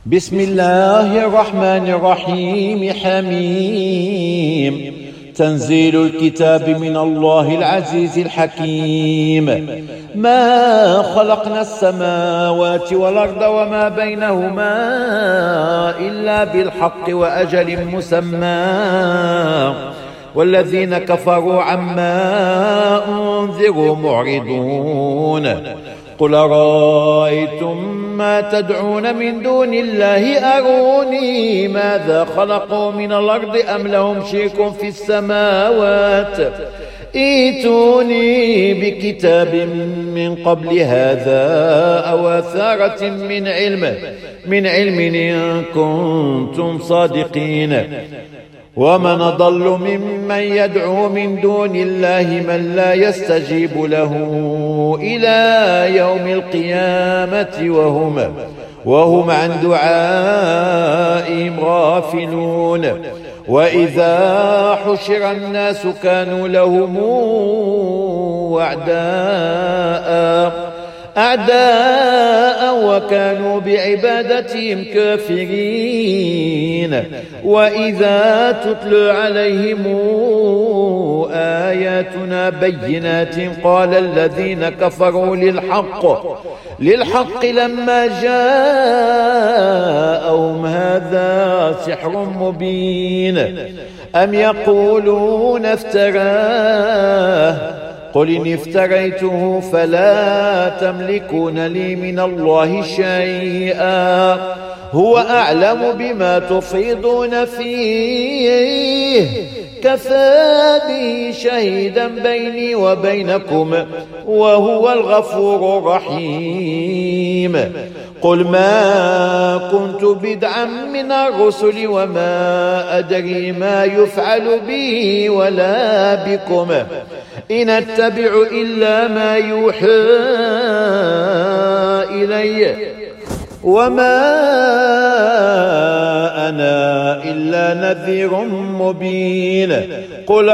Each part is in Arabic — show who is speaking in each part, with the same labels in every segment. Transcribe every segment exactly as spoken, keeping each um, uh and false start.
Speaker 1: بسم الله الرحمن الرحيم. حميم. تنزيل الكتاب من الله العزيز الحكيم. ما خلقنا السماوات والأرض وما بينهما إلا بالحق وأجل مسمى، والذين كفروا عما أنذروا معرضون. قل رأيتم ما تدعون من دون الله أروني ماذا خلقوا من الأرض أم لهم شرك في السماوات، ائتوني بكتاب من قبل هذا أو أثارة من علم من علم إن كنتم صادقين. ومن أضل ممن يدعو من دون الله من لا يستجيب له إلى يوم القيامة وهم وهم عن دعائهم غافلون. وإذا حشر الناس كانوا لهم أعداء أعداء وكانوا بعبادتهم كافرين. وإذا تتلى عليهم آياتنا بينات قال الذين كفروا للحق للحق لما جاءهم هذا سحر مبين أم يقولون افتراه قل إن افتريته فلا تملكون لي من الله شيئا هو أعلم بما تفيضون فيه كفى به شهيدا بيني وبينكم وهو الغفور الرحيم. قل ما كنت بدعا من الرسل وما أدري ما يفعل بي ولا بكم إن أتبع إلا ما يوحى إلي وما أنا إلا نذير مبين. قل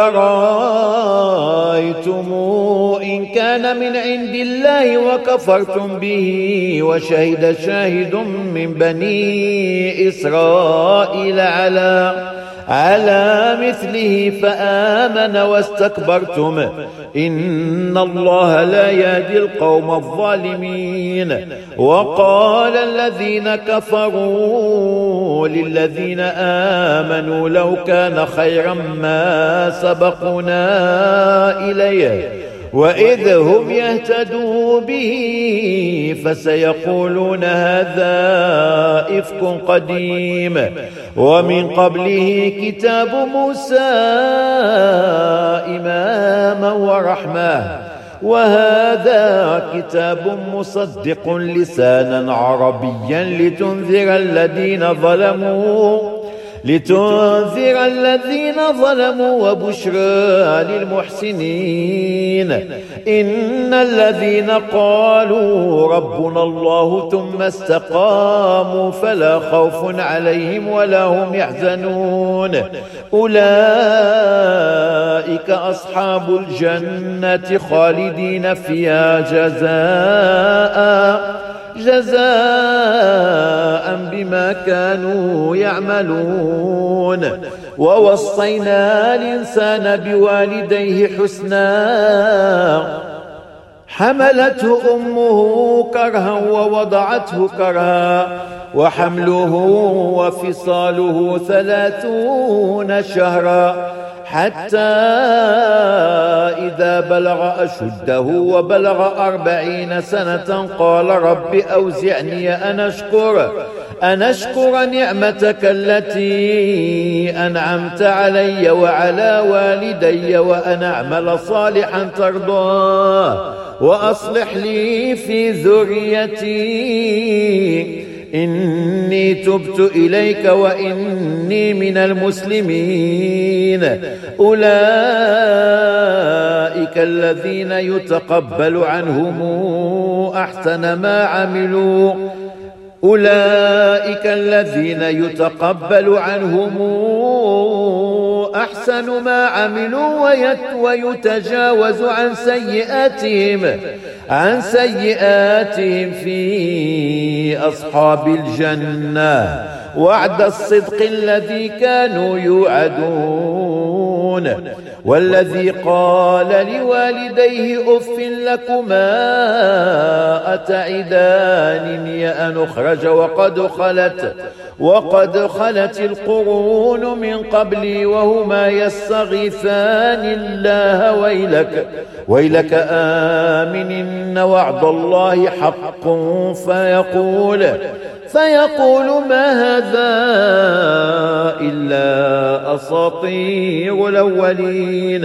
Speaker 1: رأيتم إن كان من عند الله وكفرتم به وشهد شاهد من بني إسرائيل على على مثله فآمن واستكبرتم إن الله لا يهدي القوم الظالمين. وقال الذين كفروا للذين آمنوا لو كان خيرا ما سبقنا إليه وإذ هم يهتدوا به فسيقولون هذا إفك قديم. ومن قبله كتاب موسى إماما ورحمة وهذا كتاب مصدق لسانا عربيا لتنذر الذين ظلموا لتنذر الذين ظلموا وبشرى للمحسنين. إن الذين قالوا ربنا الله ثم استقاموا فلا خوف عليهم ولا هم يحزنون أولئك أصحاب الجنة خالدين فيها جزاء جزاء بما كانوا يعملون. ووصينا الإنسان بوالديه حسنا حملته أمه كرها ووضعته كرها وحمله وفصاله ثلاثون شهرا حتى إذا بلغ أشده وبلغ أربعين سنة قال رب أوزعني أن أشكر أن أشكر نعمتك التي أنعمت علي وعلى والدي وأن أعمل صالحا ترضاه وأصلح لي في ذريتي إني تبت إليك وإني من المسلمين. أولئك الذين يتقبل عنهم أحسن ما عملوا أولئك الذين يتقبل عنهم أحسن ما عملوا ويتجاوز عن سيئاتهم عن سيئاتهم في أصحاب الجنة وعد الصدق الذي كانوا يوعدون. والذي قال لوالديه أف لكما أتعدانني أن أخرج وقد خلت وقد خلت القرون من قبلي وهما يستغيثان الله ويلك ويلك آمن إن وعد الله حق فيقول فيقول ما هذا إلا أساطير الأولين.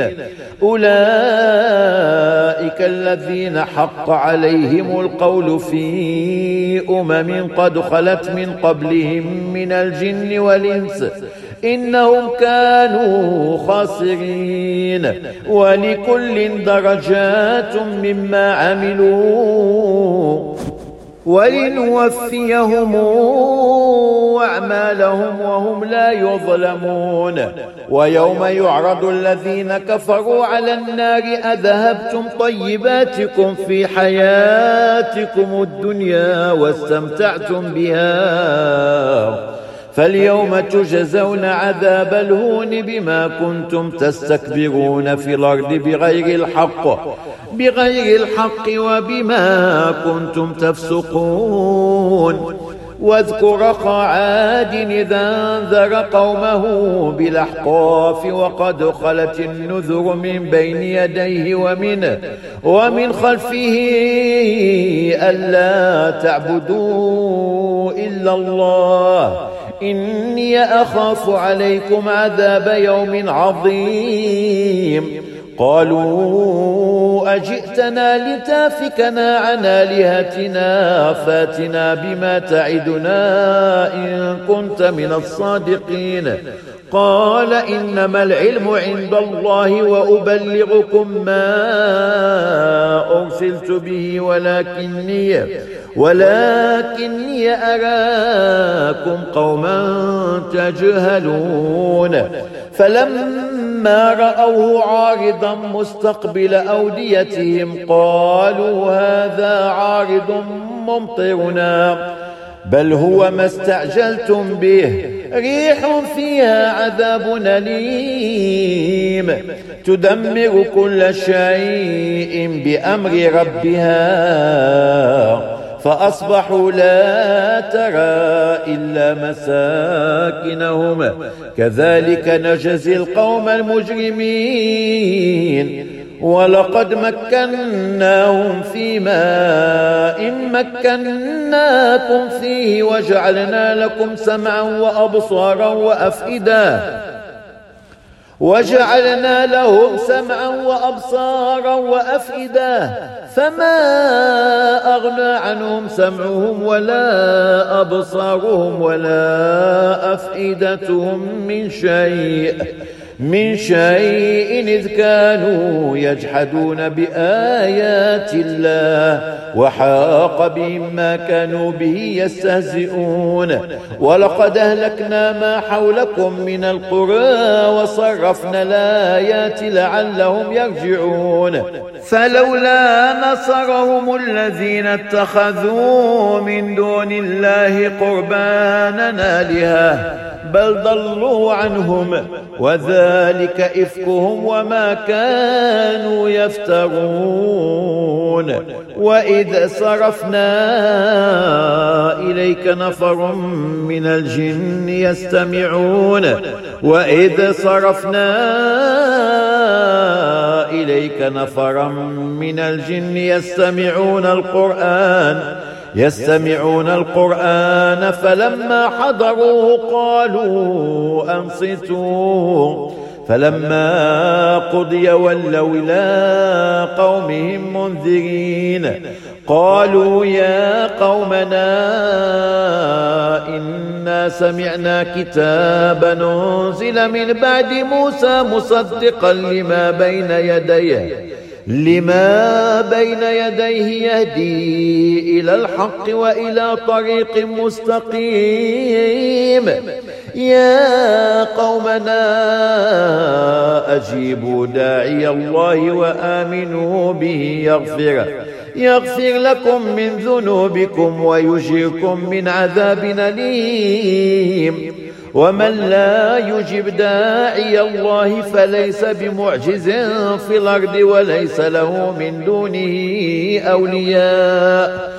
Speaker 1: أولئك الذين حق عليهم القول في أمم قد خلت من قبلهم من الجن والإنس إنهم كانوا خاسرين. ولكل درجات مما عملوا ولنوفيهم أعمالهم وهم لا يظلمون. ويوم يعرض الذين كفروا على النار أذهبتم طيباتكم في حياتكم الدنيا واستمتعتم بها فاليوم تجزون عذاب الهون بما كنتم تستكبرون في الأرض بغير الحق بغير الحق وبما كنتم تفسقون. واذكر أخا عاد إذا أنذر قومه بالأحقاف وقد خلت النذر من بين يديه ومن ومن خلفه ألا تعبدوا إلا الله إني أخاف عليكم عذاب يوم عظيم. قالوا أجئتنا لتافكنا عن آلهتنا فاتنا بما تعدنا إن كنت من الصادقين. قال إنما العلم عند الله وأبلغكم ما أرسلت به ولكني ولكني أراكم قوما تجهلون. فلما رأوه عارضا مستقبل أوديتهم قالوا هذا عارض ممطرنا بل هو ما استعجلتم به ريح فيها عذاب أليم تدمر كل شيء بأمر ربها فأصبحوا لا ترى إلا مساكنهم كذلك نجزي القوم المجرمين. ولقد مكناهم في ماء مكناكم فيه وجعلنا لكم سمعا وأبصارا وأفئدة وجعلنا لهم سمعا وأبصارا وأفئدة فما أغنى عنهم سمعهم ولا أبصارهم ولا أفئدتهم من شيء من شيء إذ كانوا يجحدون بآيات الله وحاق بهم ما كانوا به يستهزئون. ولقد أهلكنا ما حولكم من القرى وصرفنا الآيات لعلهم يرجعون. فلولا نصرهم الذين اتخذوا من دون الله قربانا آلهة بل ضلوا عنهم وذلك إفكهم وما كانوا يفترون. وإذ صرفنا إليك نفر من الجن يستمعون وإذ صرفنا إليك نفرا من الجن يستمعون القرآن يستمعون القرآن فلما حضروه قالوا أنصتوا فلما قضي ولوا إلى قومهم منذرين. قالوا يا قومنا إنا سمعنا كتابا أنزل من بعد موسى مصدقا لما بين يديه لما بين يديه يهدي إلى الحق وإلى طريق مستقيم. يا قومنا أجيبوا داعي الله وآمنوا به يغفر يغفر لكم من ذنوبكم ويجيركم من عذاب أليم. ومن لا يجب داعي الله فليس بمعجز في الأرض وليس له من دونه أولياء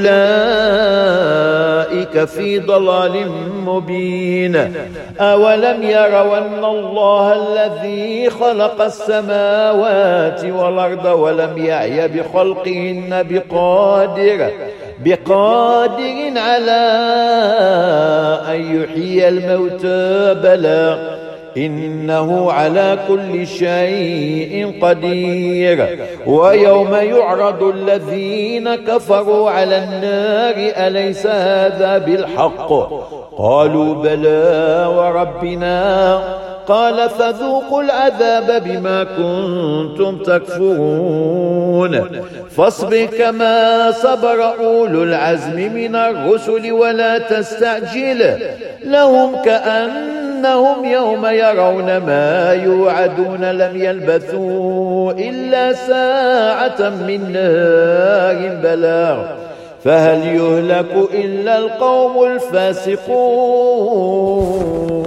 Speaker 1: أولئك في ضلال مبين. أولم يروا أن الله الذي خلق السماوات والأرض ولم يعي بخلقهن بقادر بقادر على أن يحيي الموتى بلى إنه على كل شيء قدير. ويوم يعرض الذين كفروا على النار أليس هذا بالحق قالوا بلى وربنا قال فذوقوا العذاب بما كنتم تكفرون. فاصبر كما صبر أولو العزم من الرسل ولا تستعجل لهم كأنهم يوم يرون ما يوعدون لم يلبثوا إلا ساعة من نار بلاغ فهل يهلك إلا القوم الفاسقون.